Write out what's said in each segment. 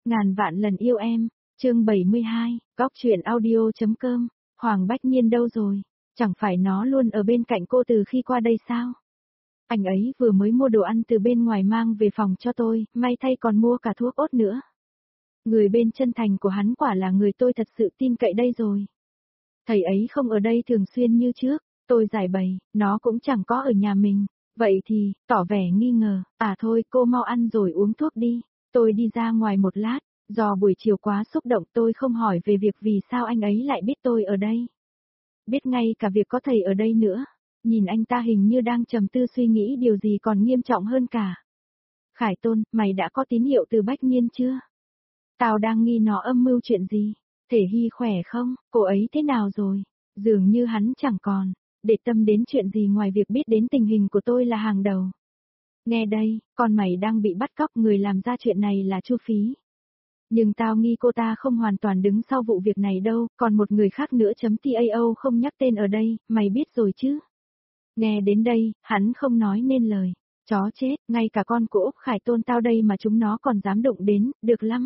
Ngàn vạn lần yêu em, chương 72, góc truyện audio.com, Hoàng Bách Nhiên đâu rồi? Chẳng phải nó luôn ở bên cạnh cô từ khi qua đây sao? Anh ấy vừa mới mua đồ ăn từ bên ngoài mang về phòng cho tôi, may thay còn mua cả thuốc ốt nữa. Người bên chân thành của hắn quả là người tôi thật sự tin cậy đây rồi. Thầy ấy không ở đây thường xuyên như trước, tôi giải bày, nó cũng chẳng có ở nhà mình. Vậy thì, tỏ vẻ nghi ngờ, thôi cô mau ăn rồi uống thuốc đi. Tôi đi ra ngoài một lát, do buổi chiều quá xúc động tôi không hỏi về việc vì sao anh ấy lại biết tôi ở đây. Biết ngay cả việc có thầy ở đây nữa. Nhìn anh ta hình như đang trầm tư suy nghĩ điều gì còn nghiêm trọng hơn cả. Khải Tôn, mày đã có tín hiệu từ Bách Nhiên chưa? Tao đang nghi nó âm mưu chuyện gì? Thể Hy khỏe không? Cô ấy thế nào rồi? Dường như hắn chẳng còn để tâm đến chuyện gì ngoài việc biết đến tình hình của tôi là hàng đầu. Nghe đây, con mày đang bị bắt cóc, người làm ra chuyện này là Chu Phí. Nhưng tao nghi cô ta không hoàn toàn đứng sau vụ việc này đâu, còn một người khác nữa .tao không nhắc tên ở đây, mày biết rồi chứ? Nghe đến đây, hắn không nói nên lời. Chó chết, ngay cả con của Úc Khải Tôn tao đây mà chúng nó còn dám đụng đến, được lắm.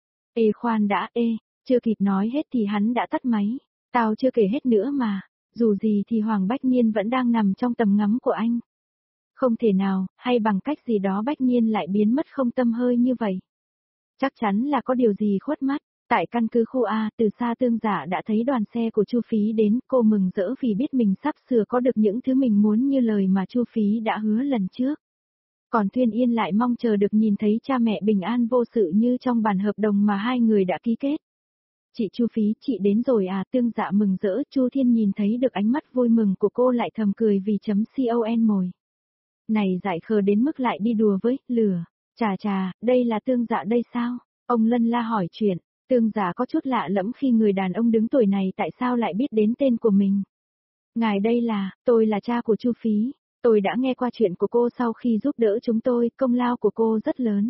Ê khoan đã, chưa kịp nói hết thì hắn đã tắt máy. Tao chưa kể hết nữa mà, dù gì thì Hoàng Bách Nhiên vẫn đang nằm trong tầm ngắm của anh. Không thể nào, hay bằng cách gì đó Bách Nhiên lại biến mất không tăm hơi như vậy. Chắc chắn là có điều gì khuất mắt. Tại căn cứ khu A, từ xa Tương Dạ đã thấy đoàn xe của Chu Phí đến, cô mừng rỡ vì biết mình sắp sửa có được những thứ mình muốn như lời mà Chu Phí đã hứa lần trước. Còn Thuyên Yên lại mong chờ được nhìn thấy cha mẹ bình an vô sự như trong bản hợp đồng mà hai người đã ký kết. Chị Chu Phí, chị đến rồi à? Tương Dạ mừng rỡ. Chu Thiên nhìn thấy được ánh mắt vui mừng của cô lại thầm cười vì .con mồi. Này dại khờ đến mức lại đi đùa với lửa. Chà, đây là Tương Dạ đây sao? Ông Lân La hỏi chuyện. Tương Dạ có chút lạ lẫm khi người đàn ông đứng tuổi này tại sao lại biết đến tên của mình. Ngài đây là, tôi là cha của Chu Phí. Tôi đã nghe qua chuyện của cô sau khi giúp đỡ chúng tôi, công lao của cô rất lớn.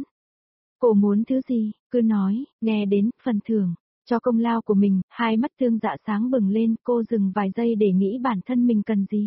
Cô muốn thứ gì, cứ nói, nghe đến, phần thưởng. Cho công lao của mình, hai mắt Tương Dạ sáng bừng lên, cô dừng vài giây để nghĩ bản thân mình cần gì.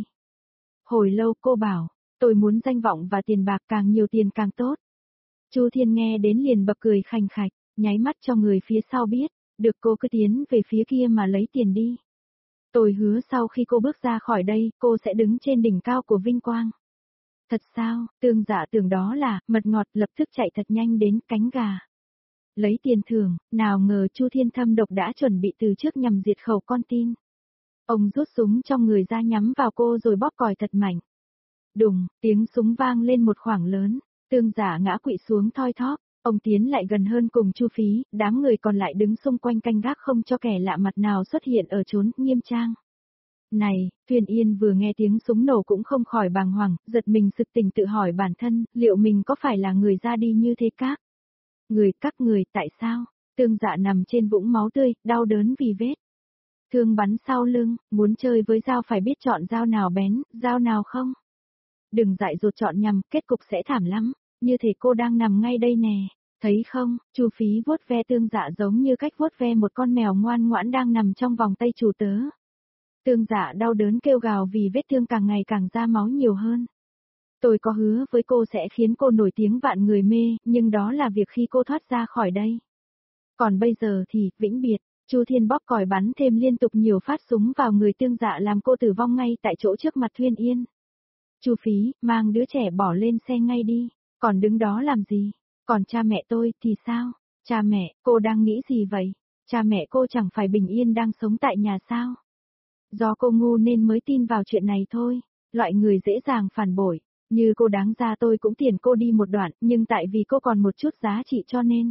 Hồi lâu cô bảo, tôi muốn danh vọng và tiền bạc, càng nhiều tiền càng tốt. Chu Thiên nghe đến liền bật cười khành khạch, nháy mắt cho người phía sau biết, được cô cứ tiến về phía kia mà lấy tiền đi. Tôi hứa sau khi cô bước ra khỏi đây, cô sẽ đứng trên đỉnh cao của vinh quang. Thật sao? Tương Dạ tưởng đó là mật ngọt, lập tức chạy thật nhanh đến cánh gà. Lấy tiền thưởng, nào ngờ Chu Thiên thâm độc đã chuẩn bị từ trước nhằm diệt khẩu con tin. Ông rút súng trong người ra nhắm vào cô rồi bóp còi thật mạnh. Đùng, tiếng súng vang lên một khoảng lớn, Tương Dạ ngã quỵ xuống thoi thóp, ông tiến lại gần hơn cùng Chu Phí, đám người còn lại đứng xung quanh canh gác không cho kẻ lạ mặt nào xuất hiện ở chốn nghiêm trang. Này, Thuyên Yên vừa nghe tiếng súng nổ cũng không khỏi bàng hoàng, giật mình sực tỉnh tự hỏi bản thân, liệu mình có phải là người ra đi như thế các người, tại sao? Tương Dạ nằm trên vũng máu tươi, đau đớn vì vết thương bắn sau lưng, muốn chơi với dao phải biết chọn dao nào bén, dao nào không. Đừng dại dột chọn nhầm, kết cục sẽ thảm lắm, như thể cô đang nằm ngay đây nè, thấy không? Chu Phí vuốt ve Tương Dạ giống như cách vuốt ve một con mèo ngoan ngoãn đang nằm trong vòng tay chủ tớ. Tương Dạ đau đớn kêu gào vì vết thương càng ngày càng ra máu nhiều hơn. Tôi có hứa với cô sẽ khiến cô nổi tiếng vạn người mê, nhưng đó là việc khi cô thoát ra khỏi đây. Còn bây giờ thì, vĩnh biệt, Chu Thiên bóp còi bắn thêm liên tục nhiều phát súng vào người Tương Dạ làm cô tử vong ngay tại chỗ trước mặt Thuyên Yên. Chu Phí, mang đứa trẻ bỏ lên xe ngay đi, còn đứng đó làm gì? Còn cha mẹ tôi thì sao? Cha mẹ, cô đang nghĩ gì vậy? Cha mẹ cô chẳng phải bình yên đang sống tại nhà sao? Do cô ngu nên mới tin vào chuyện này thôi, loại người dễ dàng phản bội. Như cô đáng ra tôi cũng tiền cô đi một đoạn, nhưng tại vì cô còn một chút giá trị cho nên.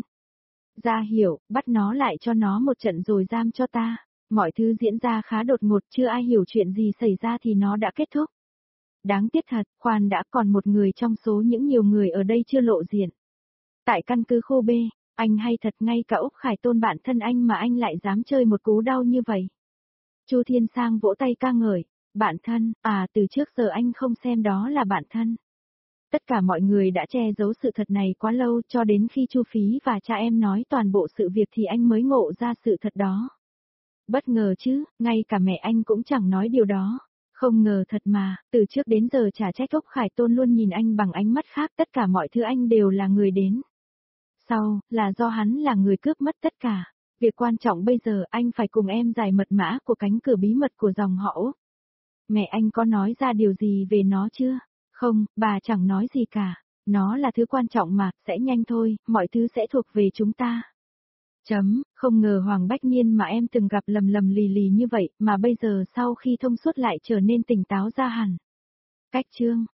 Ra hiểu, bắt nó lại cho nó một trận rồi giam cho ta. Mọi thứ diễn ra khá đột ngột, chưa ai hiểu chuyện gì xảy ra thì nó đã kết thúc. Đáng tiếc thật, khoan đã, còn một người trong số những nhiều người ở đây chưa lộ diện. Tại căn cứ khu B, anh hay thật, ngay cả Úc Khải Tôn bạn thân anh mà anh lại dám chơi một cú đau như vậy. Chu Thiên Sang vỗ tay ca ngợi. Bạn thân, từ trước giờ anh không xem đó là bạn thân. Tất cả mọi người đã che giấu sự thật này quá lâu, cho đến khi Chu Phí và cha em nói toàn bộ sự việc thì anh mới ngộ ra sự thật đó. Bất ngờ chứ, ngay cả mẹ anh cũng chẳng nói điều đó. Không ngờ thật mà, từ trước đến giờ chả trách Úc Khải Tôn luôn nhìn anh bằng ánh mắt khác, tất cả mọi thứ anh đều là người đến Sau, là do hắn là người cướp mất tất cả. Việc quan trọng bây giờ anh phải cùng em giải mật mã của cánh cửa bí mật của dòng họ Úc. Mẹ anh có nói ra điều gì về nó chưa? Không, bà chẳng nói gì cả. Nó là thứ quan trọng mà, sẽ nhanh thôi, mọi thứ sẽ thuộc về chúng ta. Không ngờ Hoàng Bách Nhiên mà em từng gặp lầm lầm lì lì như vậy, mà bây giờ sau khi thông suốt lại trở nên tỉnh táo ra hẳn. Cách chương